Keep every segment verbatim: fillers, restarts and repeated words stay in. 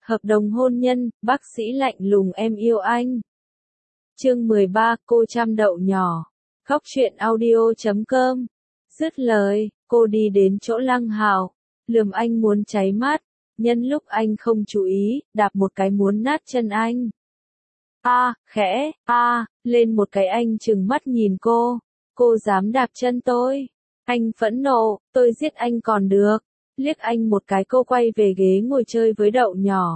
Hợp đồng hôn nhân, bác sĩ lạnh lùng em yêu anh. Chương mười ba, cô chăm đậu nhỏ. Góc truyện audio chấm com. Dứt lời, cô đi đến chỗ Lăng Hạo, lườm anh muốn cháy mắt, nhân lúc anh không chú ý, đạp một cái muốn nát chân anh. A, à, khẽ, a, à, lên một cái anh trừng mắt nhìn cô, cô dám đạp chân tôi. Anh phẫn nộ, tôi giết anh còn được. Liếc anh một cái cô quay về ghế ngồi chơi với đậu nhỏ.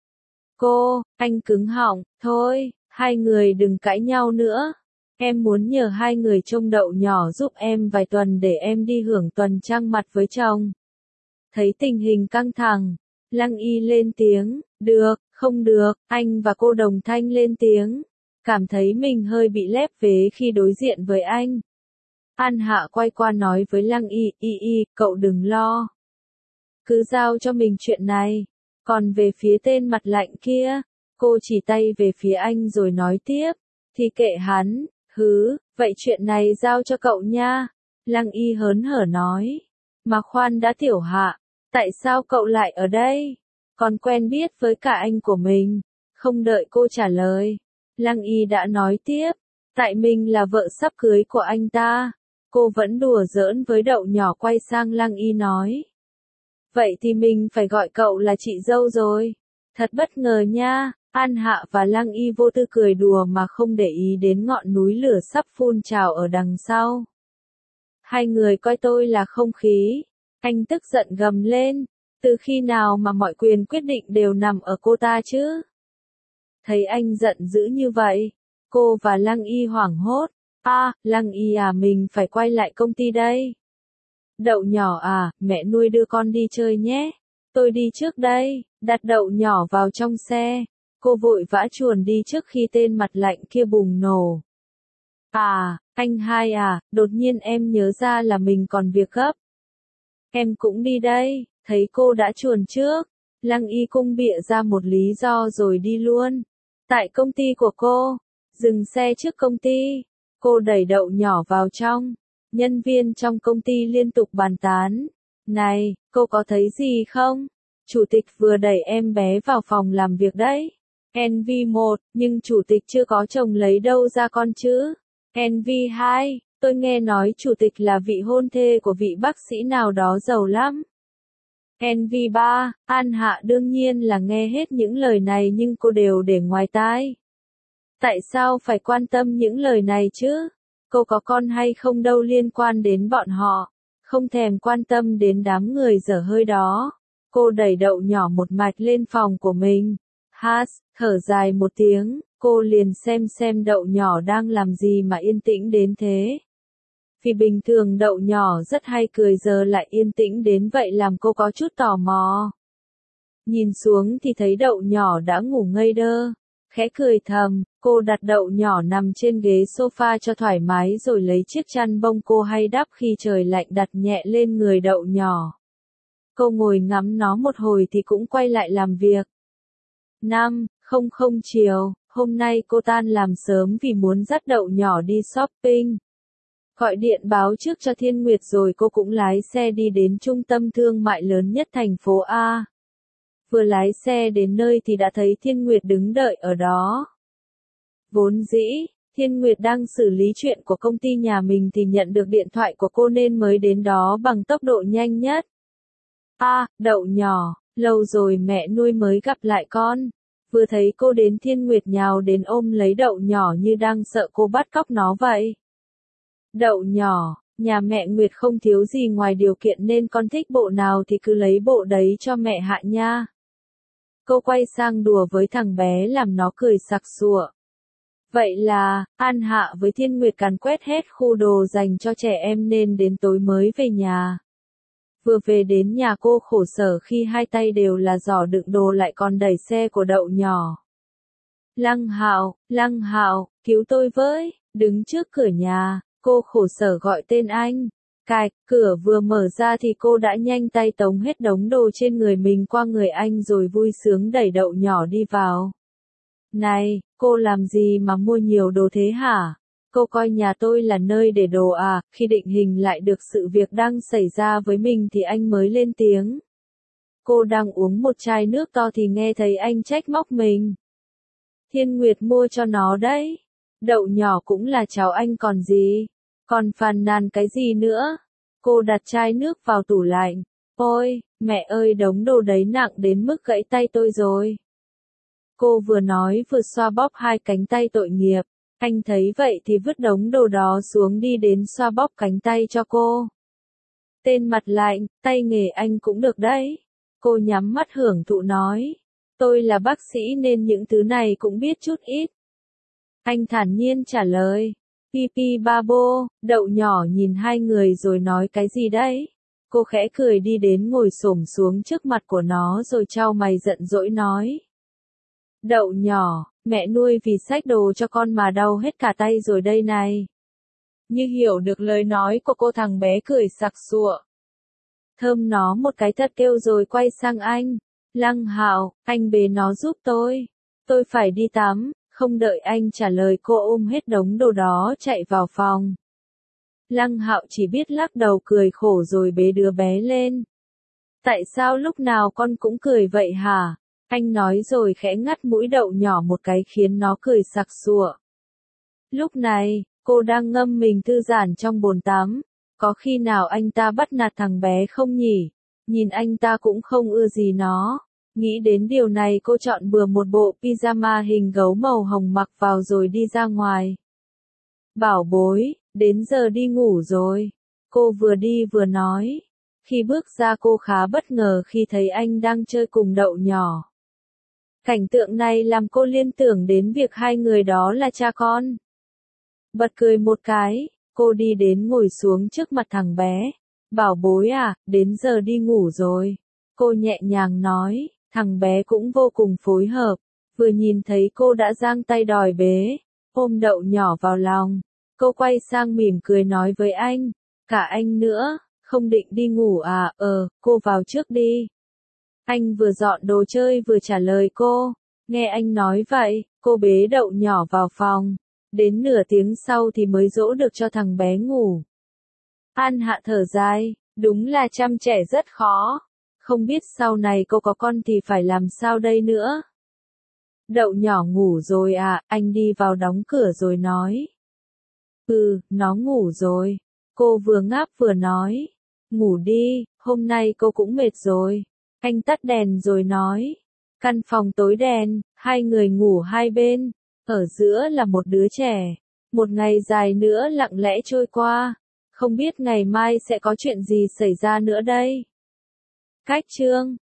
Cô, anh cứng họng, thôi, hai người đừng cãi nhau nữa. Em muốn nhờ hai người trông đậu nhỏ giúp em vài tuần để em đi hưởng tuần trăng mật với chồng. Thấy tình hình căng thẳng, Lăng Y lên tiếng, được, không được, anh và cô đồng thanh lên tiếng. Cảm thấy mình hơi bị lép vế khi đối diện với anh. An Hạ quay qua nói với Lăng Y, Y Y, cậu đừng lo. Cứ giao cho mình chuyện này. Còn về phía tên mặt lạnh kia, cô chỉ tay về phía anh rồi nói tiếp, thì kệ hắn, hứ, vậy chuyện này giao cho cậu nha. Lăng Y hớn hở nói, mà khoan đã Tiểu Hạ, tại sao cậu lại ở đây? Còn quen biết với cả anh của mình. Không đợi cô trả lời, Lăng Y đã nói tiếp, tại mình là vợ sắp cưới của anh ta. Cô vẫn đùa giỡn với đậu nhỏ quay sang Lăng Y nói. Vậy thì mình phải gọi cậu là chị dâu rồi. Thật bất ngờ nha. An Hạ và Lăng Y vô tư cười đùa mà không để ý đến ngọn núi lửa sắp phun trào ở đằng sau. Hai người coi tôi là không khí. Anh tức giận gầm lên. Từ khi nào mà mọi quyền quyết định đều nằm ở cô ta chứ? Thấy anh giận dữ như vậy, cô và Lăng Y hoảng hốt. A, à, Lăng Y à, mình phải quay lại công ty đây. Đậu nhỏ à, mẹ nuôi đưa con đi chơi nhé. Tôi đi trước đây. Đặt đậu nhỏ vào trong xe. Cô vội vã chuồn đi trước khi tên mặt lạnh kia bùng nổ. À, anh hai à, đột nhiên em nhớ ra là mình còn việc gấp. Em cũng đi đây. Thấy cô đã chuồn trước, Lăng Y cung bịa ra một lý do rồi đi luôn. Tại công ty của cô, dừng xe trước công ty, cô đẩy đậu nhỏ vào trong. Nhân viên trong công ty liên tục bàn tán. Này, cô có thấy gì không? Chủ tịch vừa đẩy em bé vào phòng làm việc đấy. en vê một, nhưng chủ tịch chưa có chồng lấy đâu ra con chứ? en vê hai, tôi nghe nói chủ tịch là vị hôn thê của vị bác sĩ nào đó giàu lắm. en vê ba, An Hạ đương nhiên là nghe hết những lời này nhưng cô đều để ngoài tai. Tại sao phải quan tâm những lời này chứ? Cô có con hay không đâu liên quan đến bọn họ. Không thèm quan tâm đến đám người dở hơi đó. Cô đẩy đậu nhỏ một mạch lên phòng của mình. Hát, thở dài một tiếng, cô liền xem xem đậu nhỏ đang làm gì mà yên tĩnh đến thế. Vì bình thường đậu nhỏ rất hay cười giờ lại yên tĩnh đến vậy làm cô có chút tò mò. Nhìn xuống thì thấy đậu nhỏ đã ngủ ngây đơ. Khẽ cười thầm, cô đặt đậu nhỏ nằm trên ghế sofa cho thoải mái rồi lấy chiếc chăn bông cô hay đắp khi trời lạnh đặt nhẹ lên người đậu nhỏ. Cô ngồi ngắm nó một hồi thì cũng quay lại làm việc. Năm, không không chiều, hôm nay cô tan làm sớm vì muốn dắt đậu nhỏ đi shopping. Gọi điện báo trước cho Thiên Nguyệt rồi cô cũng lái xe đi đến trung tâm thương mại lớn nhất thành phố A. Vừa lái xe đến nơi thì đã thấy Thiên Nguyệt đứng đợi ở đó. Vốn dĩ, Thiên Nguyệt đang xử lý chuyện của công ty nhà mình thì nhận được điện thoại của cô nên mới đến đó bằng tốc độ nhanh nhất. A, à, đậu nhỏ, lâu rồi mẹ nuôi mới gặp lại con. Vừa thấy cô đến Thiên Nguyệt nhào đến ôm lấy đậu nhỏ như đang sợ cô bắt cóc nó vậy. Đậu nhỏ, nhà mẹ Nguyệt không thiếu gì ngoài điều kiện nên con thích bộ nào thì cứ lấy bộ đấy cho mẹ Hạ nha. Cô quay sang đùa với thằng bé làm nó cười sặc sụa. Vậy là, An Hạ với Thiên Nguyệt càn quét hết khu đồ dành cho trẻ em nên đến tối mới về nhà. Vừa về đến nhà cô khổ sở khi hai tay đều là giỏ đựng đồ lại còn đẩy xe của đậu nhỏ. Lăng Hạo, Lăng Hạo, cứu tôi với, đứng trước cửa nhà, cô khổ sở gọi tên anh. Cạch, cửa vừa mở ra thì cô đã nhanh tay tống hết đống đồ trên người mình qua người anh rồi vui sướng đẩy đậu nhỏ đi vào. Này, cô làm gì mà mua nhiều đồ thế hả? Cô coi nhà tôi là nơi để đồ à? Khi định hình lại được sự việc đang xảy ra với mình thì anh mới lên tiếng. cô đang uống một chai nước to thì nghe thấy anh trách móc mình. Thiên Nguyệt mua cho nó đấy. Đậu nhỏ cũng là cháu anh còn gì. Còn phàn nàn cái gì nữa? Cô đặt chai nước vào tủ lạnh. Ôi, mẹ ơi đống đồ đấy nặng đến mức gãy tay tôi rồi. Cô vừa nói vừa xoa bóp hai cánh tay tội nghiệp. Anh thấy vậy thì vứt đống đồ đó xuống đi đến xoa bóp cánh tay cho cô. Tên mặt lạnh, tay nghề anh cũng được đấy. Cô nhắm mắt hưởng thụ nói. Tôi là bác sĩ nên những thứ này cũng biết chút ít. Anh thản nhiên trả lời. Pipi Babo, đậu nhỏ nhìn hai người rồi nói cái gì đấy? Cô khẽ cười đi đến ngồi xổm xuống trước mặt của nó rồi chau mày giận dỗi nói. Đậu nhỏ, mẹ nuôi vì xách đồ cho con mà đau hết cả tay rồi đây này. Như hiểu được lời nói của cô thằng bé cười sặc sụa. Thơm nó một cái thật kêu rồi quay sang anh. Lăng Hạo, anh bế nó giúp tôi. Tôi phải đi tắm. Không đợi anh trả lời cô ôm hết đống đồ đó chạy vào phòng. Lăng Hạo chỉ biết lắc đầu cười khổ rồi bế đứa bé lên. Tại sao lúc nào con cũng cười vậy hả? Anh nói rồi khẽ ngắt mũi đậu nhỏ một cái khiến nó cười sặc sụa. Lúc này, cô đang ngâm mình thư giãn trong bồn tắm. Có khi nào anh ta bắt nạt thằng bé không nhỉ? Nhìn anh ta cũng không ưa gì nó. Nghĩ đến điều này cô chọn bừa một bộ pyjama hình gấu màu hồng mặc vào rồi đi ra ngoài. Bảo bối, đến giờ đi ngủ rồi. Cô vừa đi vừa nói. Khi bước ra cô khá bất ngờ khi thấy anh đang chơi cùng đậu nhỏ. Cảnh tượng này làm cô liên tưởng đến việc hai người đó là cha con. Bật cười một cái, cô đi đến ngồi xuống trước mặt thằng bé. Bảo bối à, đến giờ đi ngủ rồi. Cô nhẹ nhàng nói. Thằng bé cũng vô cùng phối hợp, vừa nhìn thấy cô đã giang tay đòi bế, ôm đậu nhỏ vào lòng. Cô quay sang mỉm cười nói với anh, cả anh nữa, không định đi ngủ à, ờ, cô vào trước đi. Anh vừa dọn đồ chơi vừa trả lời cô, nghe anh nói vậy, cô bế đậu nhỏ vào phòng, đến nửa tiếng sau thì mới dỗ được cho thằng bé ngủ. An Hạ thở dài, đúng là chăm trẻ rất khó. Không biết sau này cô có con thì phải làm sao đây nữa. Đậu nhỏ ngủ rồi à, anh đi vào đóng cửa rồi nói. Ừ, nó ngủ rồi. Cô vừa ngáp vừa nói. Ngủ đi, hôm nay cô cũng mệt rồi. Anh tắt đèn rồi nói. Căn phòng tối đèn, hai người ngủ hai bên. Ở giữa là một đứa trẻ. Một ngày dài nữa lặng lẽ trôi qua. Không biết ngày mai sẽ có chuyện gì xảy ra nữa đây. Cách chương